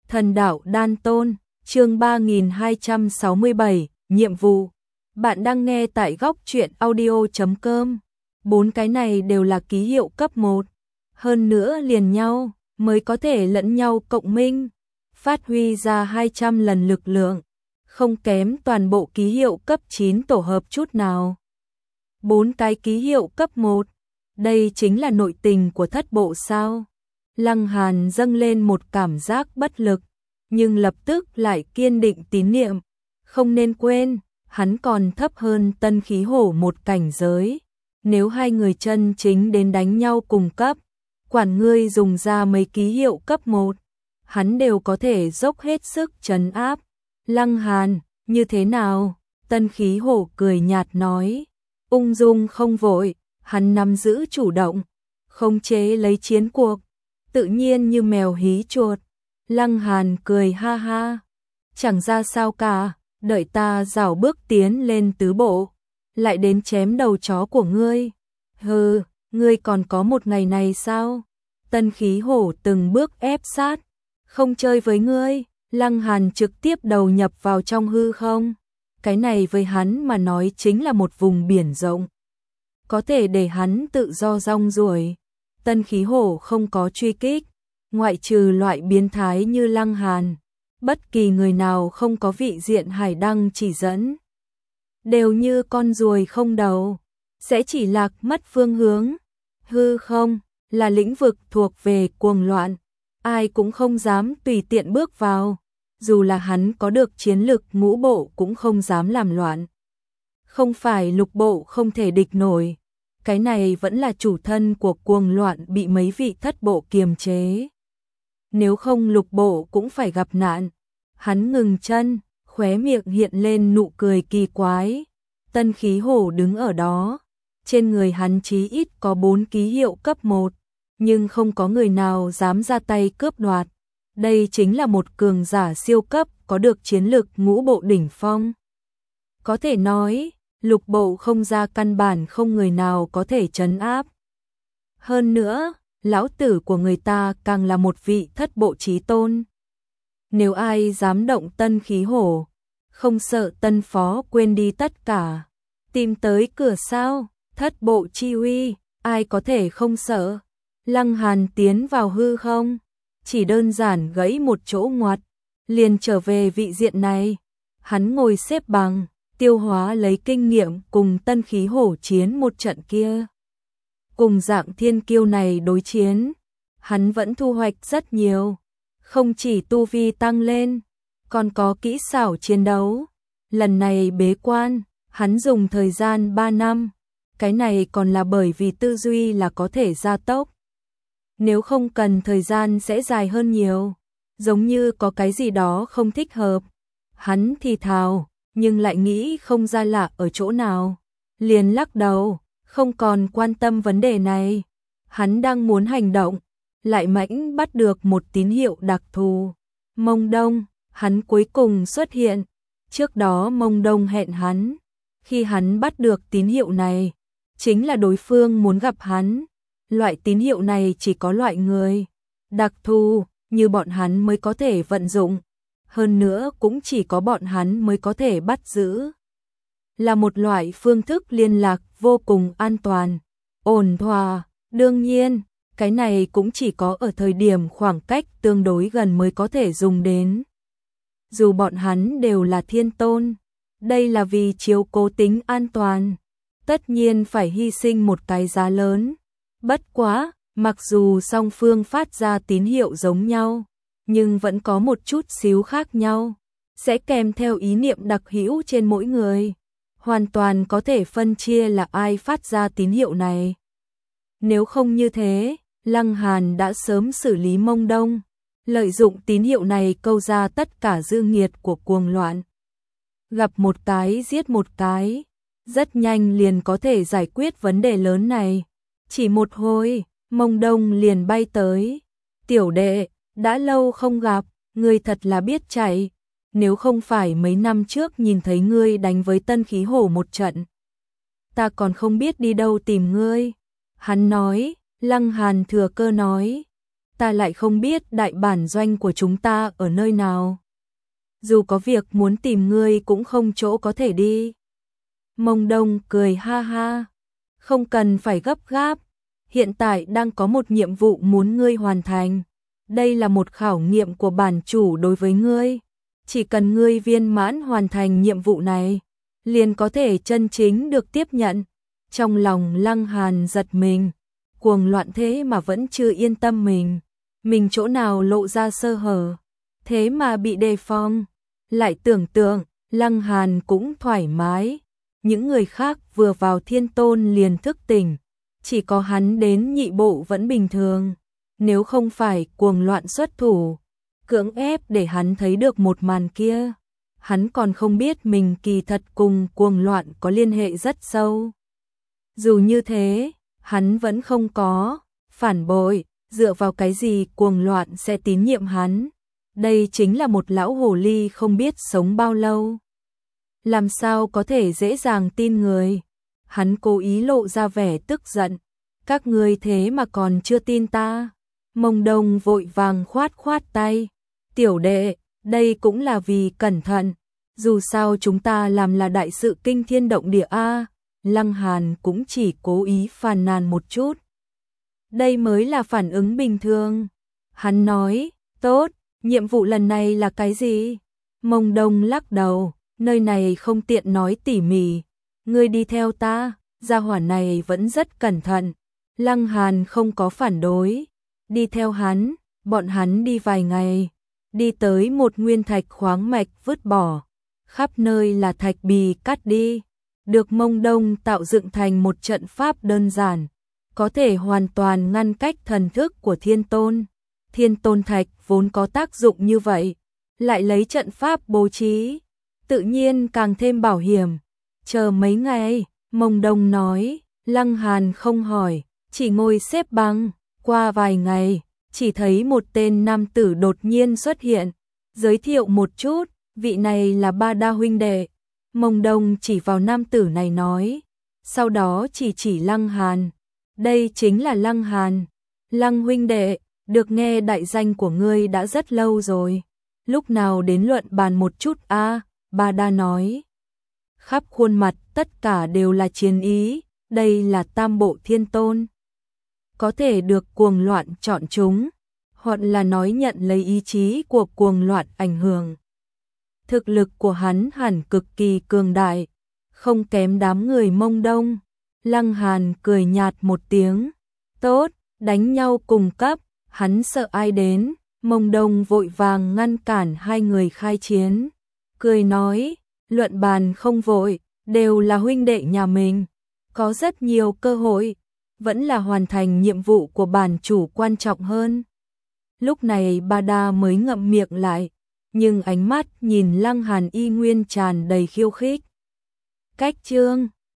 Thần đạo đan tôn, chương 3267, nhiệm vụ. Bạn đang nghe tại góc truyện audio.com. 4 cái này đều là ký hiệu cấp 1. Hơn nữa liền nhau, mới có thể lẫn nhau cộng minh, phát huy ra 200 lần lực lượng, không kém toàn bộ ký hiệu cấp 9 tổ hợp chút nào. 4 cái ký hiệu cấp 1, đây chính là nội tình của thất bộ sao? Lăng Hàn dâng lên một cảm giác bất lực, nhưng lập tức lại kiên định tín niệm. Không nên quên, hắn còn thấp hơn Tân Khí Hổ một cảnh giới. Nếu hai người chân chính đến đánh nhau cùng cấp, quản ngươi dùng ra mấy ký hiệu cấp 1, hắn đều có thể dốc hết sức trấn áp. Lăng Hàn, như thế nào? Tân Khí Hổ cười nhạt nói, ung dung không vội, hắn nắm giữ chủ động, khống chế lấy chiến cuộc, tự nhiên như mèo hí chuột. Lăng Hàn cười ha ha, chẳng ra sao cả, đợi ta rảo bước tiến lên tứ bộ, lại đến chém đầu chó của ngươi. Hừ, ngươi còn có một ngày này sao? Tân Khí Hổ từng bước ép sát, không chơi với ngươi. Lăng Hàn trực tiếp đầu nhập vào trong hư không. Cái này với hắn mà nói chính là một vùng biển rộng, có thể để hắn tự do rong ruổi. Tân Khí Hổ không có truy kích, ngoại trừ loại biến thái như Lăng Hàn, bất kỳ người nào không có vị diện hải đăng chỉ dẫn, đều như con ruồi không đầu, sẽ chỉ lạc mất phương hướng. Hư không là lĩnh vực thuộc về cuồng loạn, ai cũng không dám tùy tiện bước vào, dù là hắn có được chiến lực ngũ bộ cũng không dám làm loạn. Không phải lục bộ không thể địch nổi, cái này vẫn là chủ thân của cuồng loạn bị mấy vị thất bộ kiềm chế. Nếu không lục bộ cũng phải gặp nạn. Hắn ngừng chân, khóe miệng hiện lên nụ cười kỳ quái. Tân Khí Hổ đứng ở đó, trên người hắn chí ít có 4 ký hiệu cấp 1, nhưng không có người nào dám ra tay cướp đoạt. Đây chính là một cường giả siêu cấp có được chiến lực ngũ bộ đỉnh phong. Có thể nói, lục bộ không ra căn bản không người nào có thể trấn áp. Hơn nữa, lão tử của người ta càng là một vị thất bộ chí tôn. Nếu ai dám động Tân Khí Hổ, không sợ tân phó quên đi tất cả, tìm tới cửa sao? Thất bộ chi uy, ai có thể không sợ? Lăng Hàn tiến vào hư không, chỉ đơn giản gãy một chỗ ngoặt, liền trở về vị diện này. Hắn ngồi xếp bằng, tiêu hóa lấy kinh nghiệm cùng Tân Khí Hổ chiến một trận kia. Cùng dạng thiên kiêu này đối chiến, hắn vẫn thu hoạch rất nhiều, không chỉ tu vi tăng lên, còn có kỹ xảo chiến đấu. Lần này bế quan, hắn dùng thời gian 3 năm, cái này còn là bởi vì tư duy là có thể gia tốc. Nếu không cần thời gian sẽ dài hơn nhiều, giống như có cái gì đó không thích hợp. Hắn thì thào, nhưng lại nghĩ không ra lạ ở chỗ nào, liền lắc đầu, không còn quan tâm vấn đề này. Hắn đang muốn hành động, lại mãnh bắt được một tín hiệu đặc thù. Mông Đông, hắn cuối cùng xuất hiện. Trước đó Mông Đông hẹn hắn, khi hắn bắt được tín hiệu này, chính là đối phương muốn gặp hắn. Loại tín hiệu này chỉ có loại người đặc thù như bọn hắn mới có thể vận dụng, hơn nữa cũng chỉ có bọn hắn mới có thể bắt giữ. Là một loại phương thức liên lạc vô cùng an toàn, ổn thỏa. Đương nhiên, cái này cũng chỉ có ở thời điểm khoảng cách tương đối gần mới có thể dùng đến. Dù bọn hắn đều là thiên tôn, đây là vì chiếu cố tính an toàn, tất nhiên phải hy sinh một cái giá lớn. Bất quá, mặc dù song phương phát ra tín hiệu giống nhau, nhưng vẫn có một chút xíu khác nhau, sẽ kèm theo ý niệm đặc hữu trên mỗi người. Hoàn toàn có thể phân chia là ai phát ra tín hiệu này. Nếu không như thế, Lăng Hàn đã sớm xử lý Mông Đông, lợi dụng tín hiệu này câu ra tất cả dư nghiệt của cuồng loạn. Gặp một cái giết một cái, rất nhanh liền có thể giải quyết vấn đề lớn này. Chỉ một hồi, Mông Đông liền bay tới. Tiểu đệ, đã lâu không gặp, ngươi thật là biết chạy. Nếu không phải mấy năm trước nhìn thấy ngươi đánh với Tân Khí Hổ một trận, ta còn không biết đi đâu tìm ngươi. Hắn nói. Lăng Hàn thừa cơ nói, ta lại không biết đại bản doanh của chúng ta ở nơi nào. Dù có việc muốn tìm ngươi cũng không chỗ có thể đi. Mông Đông cười ha ha, không cần phải gấp gáp, hiện tại đang có một nhiệm vụ muốn ngươi hoàn thành. Đây là một khảo nghiệm của bản chủ đối với ngươi. Chỉ cần ngươi viên mãn hoàn thành nhiệm vụ này, liền có thể chân chính được tiếp nhận. Trong lòng Lăng Hàn giật mình, cuồng loạn thế mà vẫn chưa yên tâm mình chỗ nào lộ ra sơ hở, thế mà bị đề phòng. Lại tưởng tượng, Lăng Hàn cũng thoải mái, những người khác vừa vào Thiên Tôn liền thức tỉnh, chỉ có hắn đến nhị bộ vẫn bình thường. Nếu không phải cuồng loạn xuất thủ, cưỡng ép để hắn thấy được một màn kia, hắn còn không biết mình kỳ thật cùng cuồng loạn có liên hệ rất sâu. Dù như thế, hắn vẫn không có phản bội, dựa vào cái gì cuồng loạn sẽ tín nhiệm hắn. Đây chính là một lão hồ ly không biết sống bao lâu. Làm sao có thể dễ dàng tin người. Hắn cố ý lộ ra vẻ tức giận. Các ngươi thế mà còn chưa tin ta. Mông Đông vội vàng khoát tay. Tiểu đệ, đây cũng là vì cẩn thận. Dù sao chúng ta làm là đại sự kinh thiên động địa a. Lăng Hàn cũng chỉ cố ý phàn nàn một chút. Đây mới là phản ứng bình thường. Hắn nói, tốt, nhiệm vụ lần này là cái gì? Mông Đông lắc đầu, nơi này không tiện nói tỉ mỉ. Ngươi đi theo ta, gia hỏa này vẫn rất cẩn thận. Lăng Hàn không có phản đối. Đi theo hắn, bọn hắn đi vài ngày. Đi tới một nguyên thạch khoáng mạch vứt bỏ. Khắp nơi là thạch bì cắt đi. Được Mông Đông tạo dựng thành một trận pháp đơn giản, có thể hoàn toàn ngăn cách thần thức của Thiên Tôn. Thiên Tôn thạch vốn có tác dụng như vậy, lại lấy trận pháp bố trí, tự nhiên càng thêm bảo hiểm. Chờ mấy ngày, Mông Đông nói, Lăng Hàn không hỏi, chỉ ngồi xếp bằng. Qua vài ngày, chỉ thấy một tên nam tử đột nhiên xuất hiện, giới thiệu một chút, vị này là Ba Đa huynh đệ. Mông Đông chỉ vào nam tử này nói, sau đó chỉ Lăng Hàn. Đây chính là Lăng Hàn. Lăng huynh đệ, được nghe đại danh của ngươi đã rất lâu rồi. Lúc nào đến luận bàn một chút a? Ba Đa nói. Khắp khuôn mặt tất cả đều là chiến ý, đây là tam bộ Thiên Tôn. Có thể được cuồng loạn chọn chúng, hoặc là nói nhận lấy ý chí của cuồng loạn ảnh hưởng. Thực lực của hắn hẳn cực kỳ cường đại, không kém đám người Mông Đông. Lăng Hàn cười nhạt một tiếng, tốt, đánh nhau cùng cấp, hắn sợ ai đến. Mông Đông vội vàng ngăn cản hai người khai chiến, cười nói, luận bàn không vội, đều là huynh đệ nhà mình, có rất nhiều cơ hội, vẫn là hoàn thành nhiệm vụ của bản chủ quan trọng hơn. Lúc này Ba Đa mới ngậm miệng lại, nhưng ánh mắt nhìn Lăng Hàn y nguyên tràn đầy khiêu khích. Cách chương